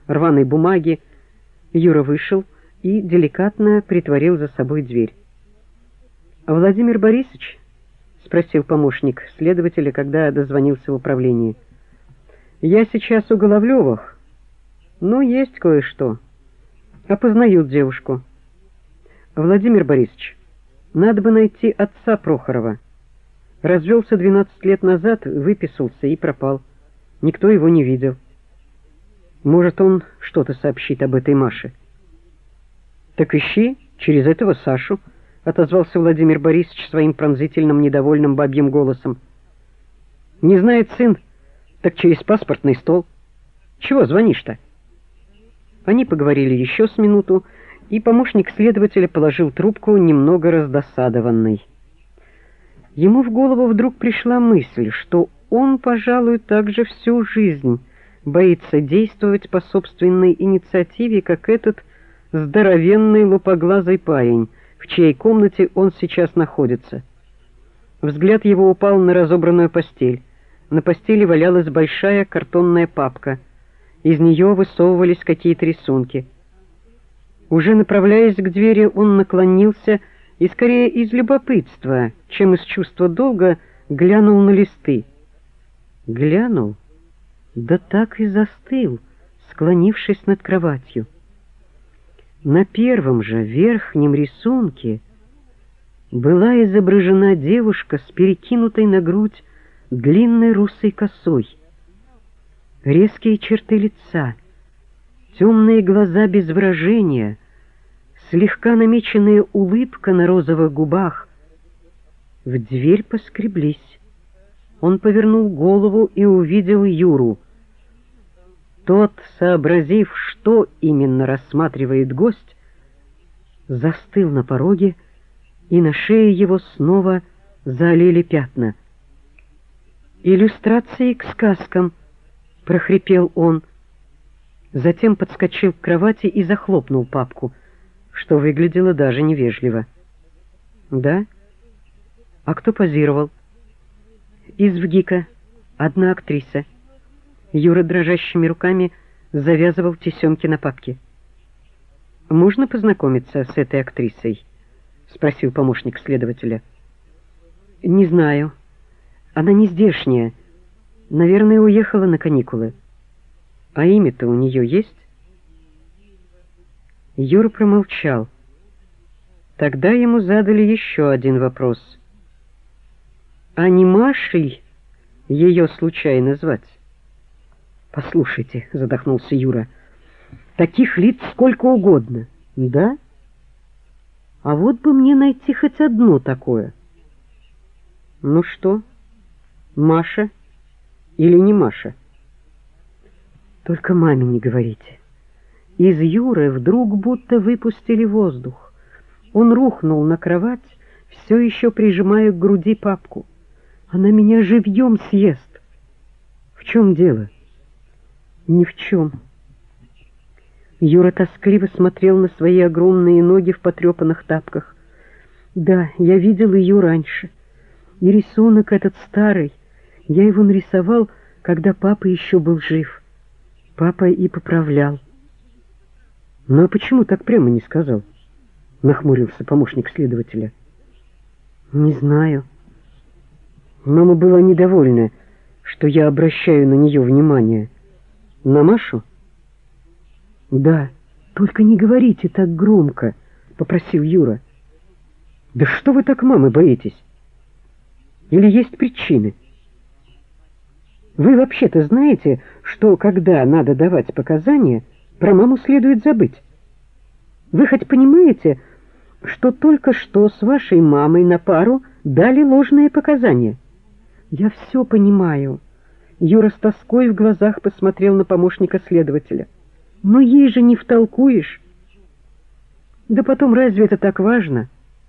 рваной бумаги. Юра вышел и деликатно притворил за собой дверь. «Владимир Борисович?» — спросил помощник следователя, когда дозвонился в управление. «Я сейчас у Головлёвых. Ну, есть кое-что. Опознают девушку. Владимир Борисович, надо бы найти отца Прохорова. Развелся 12 лет назад, выписался и пропал. Никто его не видел. Может, он что-то сообщит об этой Маше». «Так ищи через этого Сашу», — отозвался Владимир Борисович своим пронзительным, недовольным бабьим голосом. «Не знает сын, так через паспортный стол. Чего звонишь-то?» Они поговорили еще с минуту, и помощник следователя положил трубку, немного раздосадованный. Ему в голову вдруг пришла мысль, что он, пожалуй, также всю жизнь боится действовать по собственной инициативе, как этот здоровенный лупоглазый парень, в чьей комнате он сейчас находится. Взгляд его упал на разобранную постель. На постели валялась большая картонная папка. Из нее высовывались какие-то рисунки. Уже направляясь к двери, он наклонился и скорее из любопытства, чем из чувства долга, глянул на листы. Глянул, да так и застыл, склонившись над кроватью. На первом же верхнем рисунке была изображена девушка с перекинутой на грудь длинной русой косой. Резкие черты лица, темные глаза без выражения, слегка намеченная улыбка на розовых губах. В дверь поскреблись. Он повернул голову и увидел Юру. Тот, сообразив, что именно рассматривает гость, застыл на пороге, и на шее его снова залили пятна. «Иллюстрации к сказкам», — прохрипел он. Затем подскочил к кровати и захлопнул папку, что выглядело даже невежливо. «Да? А кто позировал?» «Из ВГИКа. Одна актриса». Юра дрожащими руками завязывал тесемки на папке. «Можно познакомиться с этой актрисой?» — спросил помощник следователя. «Не знаю. Она не здешняя. Наверное, уехала на каникулы. А имя-то у нее есть?» Юра промолчал. Тогда ему задали еще один вопрос. «А не Машей ее случайно звать?» «Послушайте», — задохнулся Юра, — «таких лиц сколько угодно». «Да? А вот бы мне найти хоть одно такое». «Ну что, Маша или не Маша?» «Только маме не говорите». Из Юры вдруг будто выпустили воздух. Он рухнул на кровать, все еще прижимая к груди папку. «Она меня живьем съест». «В чем дело?» «Ни в чем». Юра тоскливо смотрел на свои огромные ноги в потрепанных тапках. «Да, я видел ее раньше. И рисунок этот старый. Я его нарисовал, когда папа еще был жив. Папа и поправлял». «Ну а почему так прямо не сказал?» — нахмурился помощник следователя. «Не знаю. Мама была недовольна, что я обращаю на нее внимание». «На Машу?» «Да, только не говорите так громко», — попросил Юра. «Да что вы так мамы боитесь? Или есть причины? Вы вообще-то знаете, что когда надо давать показания, про маму следует забыть? Вы хоть понимаете, что только что с вашей мамой на пару дали ложные показания?» «Я все понимаю». Юра с тоской в глазах посмотрел на помощника следователя. «Но ей же не втолкуешь». «Да потом, разве это так важно?»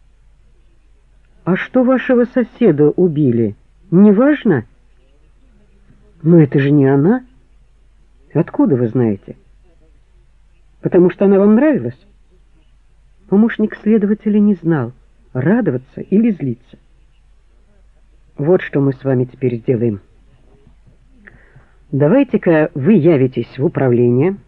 «А что вашего соседа убили, не важно?» «Но это же не она». «Откуда вы знаете?» «Потому что она вам нравилась?» Помощник следователя не знал, радоваться или злиться. «Вот что мы с вами теперь сделаем. Давайте-ка вы явитесь в управление,